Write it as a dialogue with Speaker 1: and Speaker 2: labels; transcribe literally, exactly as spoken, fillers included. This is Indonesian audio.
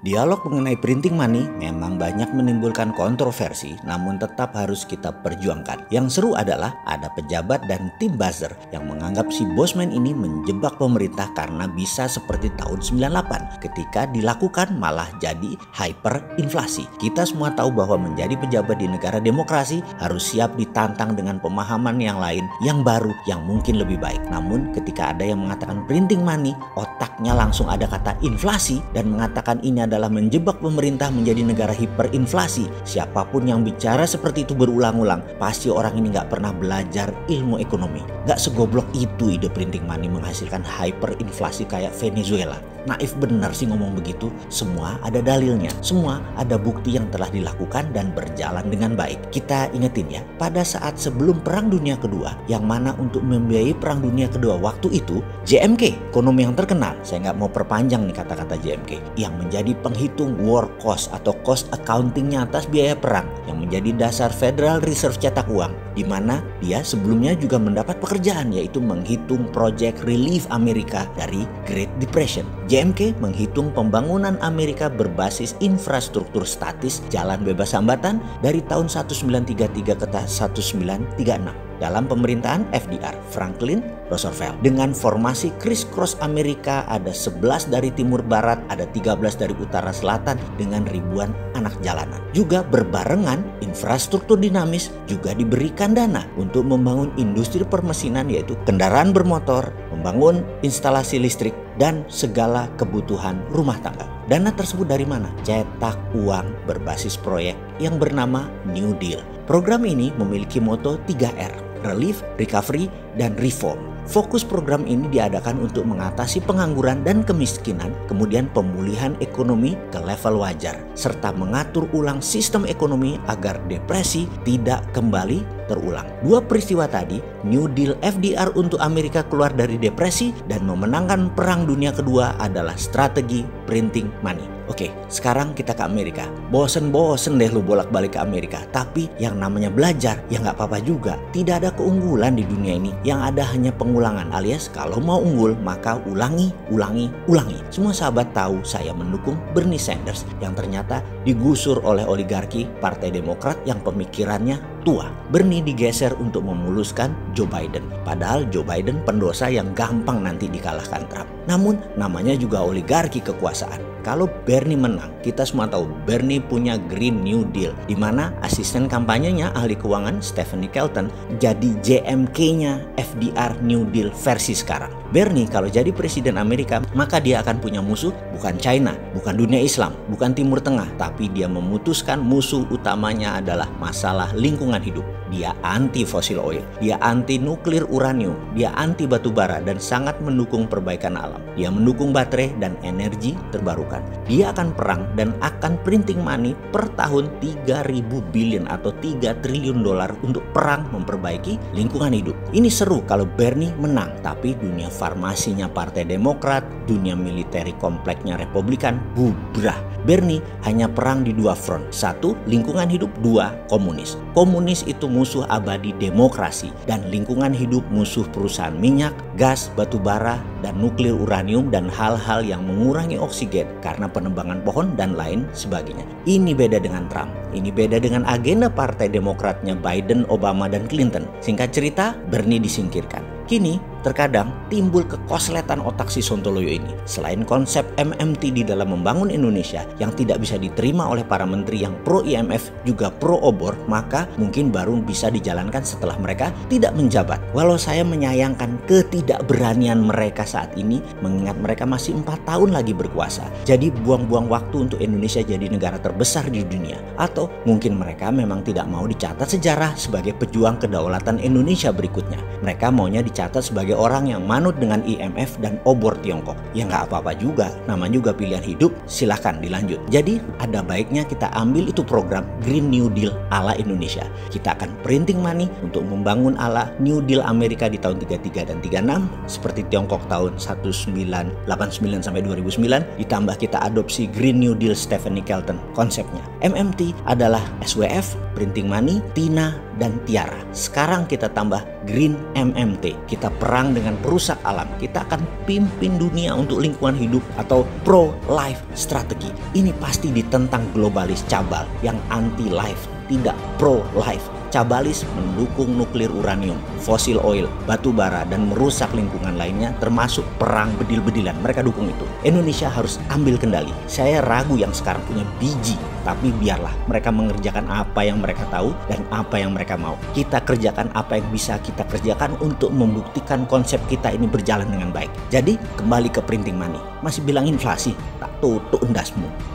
Speaker 1: Dialog mengenai printing money memang banyak menimbulkan kontroversi, namun tetap harus kita perjuangkan. Yang seru adalah ada pejabat dan tim buzzer yang menganggap si Bosman ini menjebak pemerintah karena bisa seperti tahun sembilan puluh delapan ketika dilakukan malah jadi hyperinflasi. Kita semua tahu bahwa menjadi pejabat di negara demokrasi harus siap ditantang dengan pemahaman yang lain, yang baru, yang mungkin lebih baik. Namun ketika ada yang mengatakan printing money, otaknya langsung ada kata inflasi dan mengatakan ini adalah adalah menjebak pemerintah menjadi negara hiperinflasi. Siapapun yang bicara seperti itu berulang-ulang, pasti orang ini nggak pernah belajar ilmu ekonomi. Nggak segoblok itu ide printing money menghasilkan hyperinflasi kayak Venezuela. Naif benar sih ngomong begitu. Semua ada dalilnya, semua ada bukti yang telah dilakukan dan berjalan dengan baik. Kita ingetin ya, pada saat sebelum Perang Dunia Kedua, yang mana untuk membiayai Perang Dunia Kedua waktu itu, J M K, ekonomi yang terkenal, saya nggak mau perpanjang nih kata-kata J M K, yang menjadi penghitung war cost atau cost accountingnya atas biaya perang, yang menjadi dasar Federal Reserve cetak uang, di mana dia sebelumnya juga mendapat pekerjaan yaitu menghitung project relief Amerika dari Great Depression. J M K menghitung pembangunan Amerika berbasis infrastruktur statis jalan bebas hambatan dari tahun seribu sembilan ratus tiga puluh tiga ke seribu sembilan ratus tiga puluh enam. Dalam pemerintahan F D R, Franklin Roosevelt, dengan formasi criss-cross Amerika, ada sebelas dari timur barat, ada tiga belas dari utara selatan dengan ribuan anak jalanan. Juga berbarengan infrastruktur dinamis juga diberikan dana untuk membangun industri permesinan yaitu kendaraan bermotor, membangun instalasi listrik, dan segala kebutuhan rumah tangga. Dana tersebut dari mana? Cetak uang berbasis proyek yang bernama New Deal. Program ini memiliki moto tiga R, Relief, Recovery, dan Reform. Fokus program ini diadakan untuk mengatasi pengangguran dan kemiskinan, kemudian pemulihan ekonomi ke level wajar, serta mengatur ulang sistem ekonomi agar depresi tidak kembali terulang. Dua peristiwa tadi, New Deal F D R untuk Amerika keluar dari depresi dan memenangkan Perang Dunia Kedua adalah strategi printing money. Oke, sekarang kita ke Amerika. Bosen-bosen deh lu bolak-balik ke Amerika. Tapi yang namanya belajar, ya nggak apa-apa juga. Tidak ada keunggulan di dunia ini. Yang ada hanya pengulangan, alias kalau mau unggul maka ulangi, ulangi, ulangi. Semua sahabat tahu saya mendukung Bernie Sanders yang ternyata digusur oleh oligarki Partai Demokrat yang pemikirannya tua. Bernie digeser untuk memuluskan Joe Biden. Padahal Joe Biden pendosa yang gampang nanti dikalahkan Trump. Namun namanya juga oligarki kekuasaan. Kalau Bernie menang, kita semua tahu Bernie punya Green New Deal, di mana asisten kampanyenya ahli keuangan Stephanie Kelton jadi J M K-nya F D R New Deal versi sekarang. Bernie kalau jadi presiden Amerika, maka dia akan punya musuh bukan China, bukan dunia Islam, bukan Timur Tengah, tapi dia memutuskan musuh utamanya adalah masalah lingkungan hidup. Dia anti fossil oil, dia anti nuklir uranium, dia anti batu bara dan sangat mendukung perbaikan alam. Dia mendukung baterai dan energi terbarukan. Dia akan perang dan akan printing money per tahun tiga ribu billion atau tiga triliun dolar untuk perang memperbaiki lingkungan hidup. Ini seru kalau Bernie menang, tapi dunia farmasinya Partai Demokrat, dunia militeri kompleknya Republikan bubrah. Bernie hanya perang di dua front. Satu, lingkungan hidup. Dua, komunis. Komunis itu musuh abadi demokrasi dan lingkungan hidup musuh perusahaan minyak, gas, batu bara, dan nuklir uranium dan hal-hal yang mengurangi oksigen karena penebangan pohon dan lain sebagainya. Ini beda dengan Trump. Ini beda dengan agenda Partai Demokratnya Biden, Obama, dan Clinton. Singkat cerita, Bernie disingkirkan. Kini terkadang timbul kekosletan otak si Sontoloyo ini. Selain konsep M M T di dalam membangun Indonesia yang tidak bisa diterima oleh para menteri yang pro I M F juga pro obor, maka mungkin baru bisa dijalankan setelah mereka tidak menjabat. Walau saya menyayangkan ketidakberanian mereka saat ini, mengingat mereka masih empat tahun lagi berkuasa. Jadi buang-buang waktu untuk Indonesia jadi negara terbesar di dunia. Atau mungkin mereka memang tidak mau dicatat sejarah sebagai pejuang kedaulatan Indonesia berikutnya. Mereka maunya dicatat sebagai orang yang manut dengan I M F dan obor Tiongkok. Ya nggak apa-apa juga, namanya juga pilihan hidup, silahkan dilanjut. Jadi ada baiknya kita ambil itu program Green New Deal ala Indonesia. Kita akan printing money untuk membangun ala New Deal Amerika di tahun tiga puluh tiga dan tiga puluh enam, seperti Tiongkok tahun seribu sembilan ratus delapan puluh sembilan sampai dua ribu sembilan, ditambah kita adopsi Green New Deal Stephanie Kelton konsepnya. M M T adalah S W F, printing money, Tina, dan Tiara. Sekarang kita tambah Green M M T. Kita perang dengan perusak alam. Kita akan pimpin dunia untuk lingkungan hidup atau pro-life strategi. Ini pasti ditentang globalis cabal yang anti-life, tidak pro-life. Cabalis mendukung nuklir uranium, fosil oil, batu bara, dan merusak lingkungan lainnya termasuk perang bedil-bedilan. Mereka dukung itu. Indonesia harus ambil kendali. Saya ragu yang sekarang punya biji, tapi biarlah mereka mengerjakan apa yang mereka tahu dan apa yang mereka mau. Kita kerjakan apa yang bisa kita kerjakan untuk membuktikan konsep kita ini berjalan dengan baik. Jadi kembali ke printing money. Masih bilang inflasi, tak tutup endasmu.